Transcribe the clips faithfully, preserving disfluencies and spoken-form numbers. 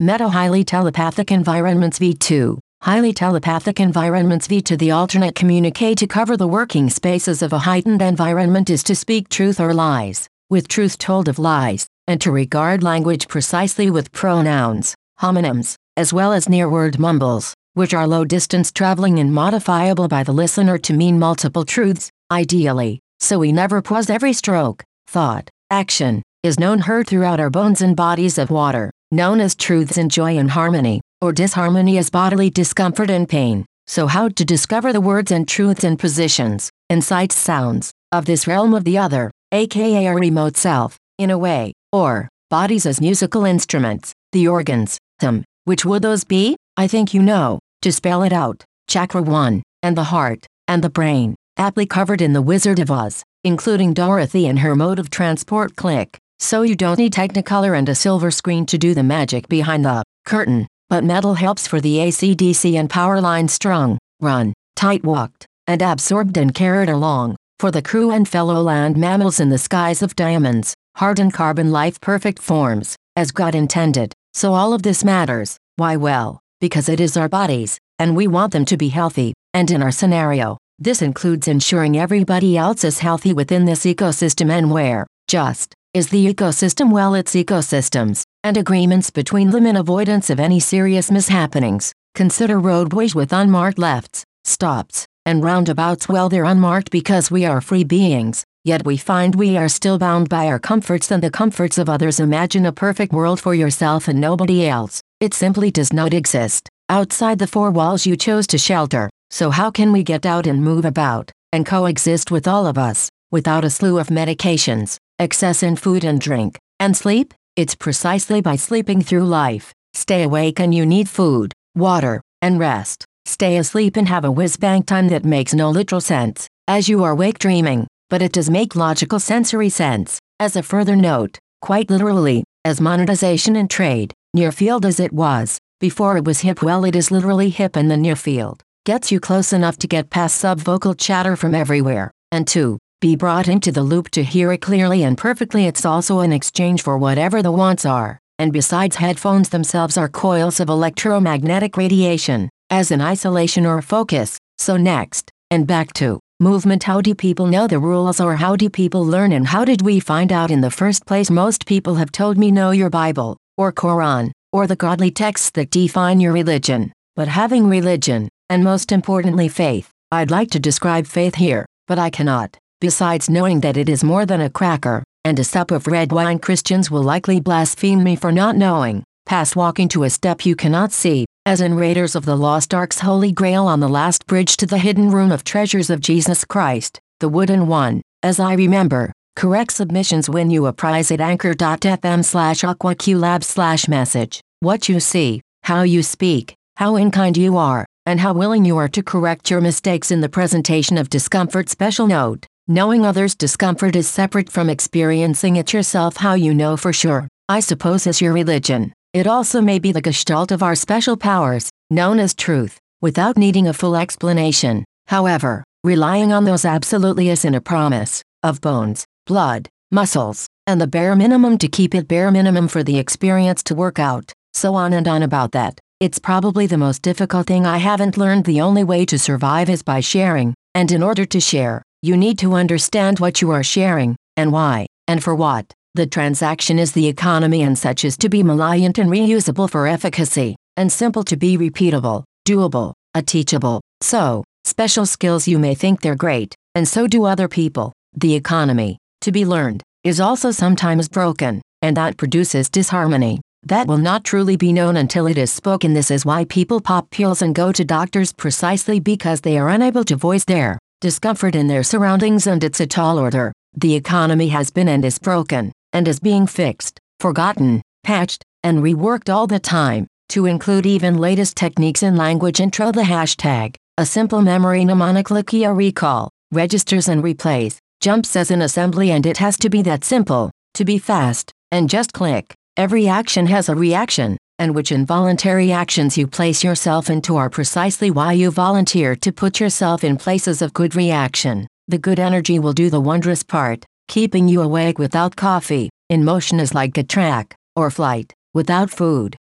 Meta Highly Telepathic Environments V two. Highly telepathic environments V two. The alternate communique to cover the working spaces of a heightened environment is to speak truth or lies, with truth told of lies, and to regard language precisely with pronouns, homonyms, as well as near-word mumbles, which are low-distance traveling and modifiable by the listener to mean multiple truths, ideally, so we never pause. Every stroke, thought, action, is known heard throughout our bones and bodies of water, known as truths in joy and harmony, or disharmony as bodily discomfort and pain. So how to discover the words and truths and positions, and sights sounds, of this realm of the other, aka our remote self, in a way, or, bodies as musical instruments, the organs, them, which would those be? I think you know. To spell it out, Chakra one, and the heart, and the brain, aptly covered in The Wizard of Oz, including Dorothy and her mode of transport. Click. So you don't need Technicolor and a silver screen to do the magic behind the curtain, but metal helps for the A C D C and power line strung, run, tight walked, and absorbed and carried along, for the crew and fellow land mammals in the skies of diamonds, hardened carbon life perfect forms, as God intended. So all of this matters. Why? Well, because it is our bodies, and we want them to be healthy, and in our scenario, this includes ensuring everybody else is healthy within this ecosystem. And where, just, is the ecosystem? Well, it's ecosystems, and agreements between them in avoidance of any serious mishappenings. Consider roadways with unmarked lefts, stops, and roundabouts. Well, they're unmarked because we are free beings, yet we find we are still bound by our comforts and the comforts of others. Imagine a perfect world for yourself and nobody else. It simply does not exist, outside the four walls you chose to shelter. So how can we get out and move about, and coexist with all of us, without a slew of medications, excess in food and drink, and sleep? It's precisely by sleeping through life. Stay awake and you need food, water, and rest. Stay asleep and have a whiz-bang time that makes no literal sense, as you are awake dreaming, but it does make logical sensory sense. As a further note, quite literally, as monetization and trade, near field as it was, before it was hip, well, it is literally hip in the near field. Gets you close enough to get past subvocal chatter from everywhere, and to be brought into the loop to hear it clearly and perfectly. It's also an exchange for whatever the wants are, and besides, headphones themselves are coils of electromagnetic radiation, as in isolation or focus. So next, and back to movement. How do people know the rules, or how do people learn, and how did we find out in the first place? Most people have told me know your Bible, or Quran, or the godly texts that define your religion. But having religion, and most importantly faith, I'd like to describe faith here, but I cannot. Besides knowing that it is more than a cracker, and a sup of red wine. Christians will likely blaspheme me for not knowing, past walking to a step you cannot see, as in Raiders of the Lost Ark's Holy Grail on the last bridge to the hidden room of treasures of Jesus Christ, the wooden one, as I remember. Correct submissions when you apprise at anchor.fm slash aquaqlab slash message. What you see, how you speak, how unkind you are, and how willing you are to correct your mistakes in the presentation of discomfort. Special note: knowing others' discomfort is separate from experiencing it yourself. How you know for sure, I suppose, is your religion. It also may be the gestalt of our special powers, known as truth, without needing a full explanation. However, relying on those absolutely is in a promise, of bones, blood, muscles, and the bare minimum to keep it bare minimum for the experience to work out, so on and on about that. It's probably the most difficult thing I haven't learned. The only way to survive is by sharing, and in order to share, you need to understand what you are sharing, and why, and for what. The transaction is the economy, and such is to be malignant and reusable for efficacy, and simple to be repeatable, doable, a teachable. So, special skills, you may think they're great, and so do other people. The economy, to be learned, is also sometimes broken, and that produces disharmony. That will not truly be known until it is spoken. This is why people pop pills and go to doctors, precisely because they are unable to voice their discomfort in their surroundings, and it's a tall order. The economy has been and is broken, and is being fixed, forgotten, patched, and reworked all the time, to include even latest techniques in language intro. The hashtag, a simple memory mnemonic, Lakia recall, registers and replays, jumps as an assembly, and it has to be that simple, to be fast, and just click. Every action has a reaction, and which involuntary actions you place yourself into are precisely why you volunteer to put yourself in places of good reaction. The good energy will do the wondrous part, keeping you awake without coffee. In motion is like a track, or flight, without food,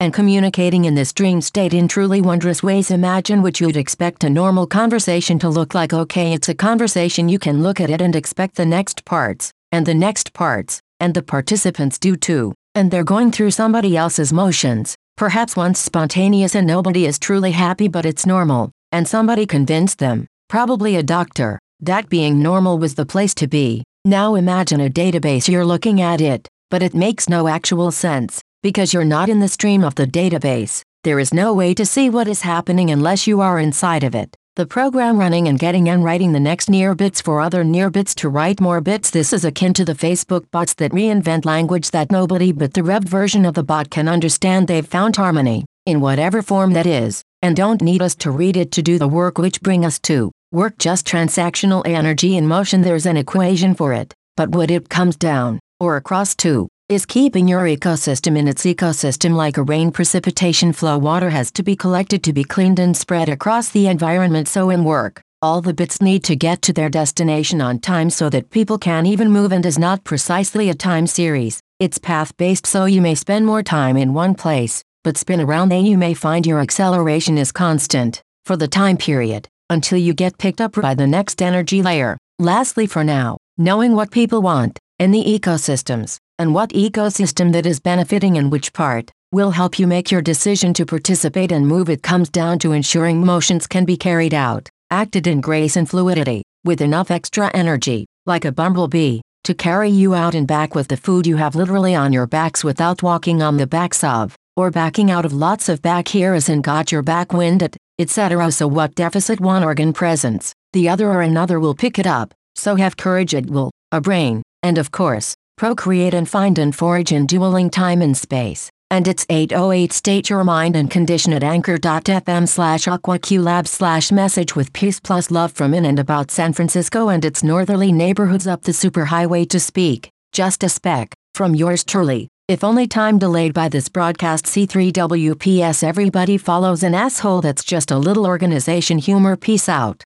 and communicating in this dream state in truly wondrous ways. Imagine what you'd expect a normal conversation to look like. Okay, it's a conversation. You can look at it and expect the next parts, and the next parts, and the participants do too, and they're going through somebody else's motions, perhaps once spontaneous, and nobody is truly happy, but it's normal, and somebody convinced them, probably a doctor, that being normal was the place to be. Now imagine a database. You're looking at it, but it makes no actual sense, because you're not in the stream of the database. There is no way to see what is happening unless you are inside of it. The program running and getting and writing the next near bits for other near bits to write more bits. This is akin to the Facebook bots that reinvent language that nobody but the rev version of the bot can understand. They've found harmony, in whatever form that is, and don't need us to read it to do the work, which bring us to work just transactional energy in motion. There's an equation for it, but what it comes down, or across to, is keeping your ecosystem in its ecosystem. Like a rain precipitation flow, water has to be collected to be cleaned and spread across the environment. So in work, all the bits need to get to their destination on time so that people can even move, and is not precisely a time series. It's path-based, so you may spend more time in one place, but spin around and you may find your acceleration is constant for the time period, until you get picked up by the next energy layer. Lastly, for now, knowing what people want, and the ecosystems, and what ecosystem that is benefiting and which part, will help you make your decision to participate and move. It comes down to ensuring motions can be carried out, acted in grace and fluidity, with enough extra energy, like a bumblebee, to carry you out and back with the food you have literally on your backs without walking on the backs of, or backing out of. Lots of back here as in got your back winded, et cetera. So what deficit one organ presents, the other or another will pick it up. So have courage, it will, a brain, and of course, procreate and find and forage in dueling time and space. And it's eight oh eight. State your mind and condition at anchor.fm slash aquaqlab slash message with peace plus love from in and about San Francisco and its northerly neighborhoods up the superhighway to speak, just a speck, from yours truly. If only time delayed by this broadcast. C three W P S. Everybody follows an asshole that's just a little organization. Humor. Peace out.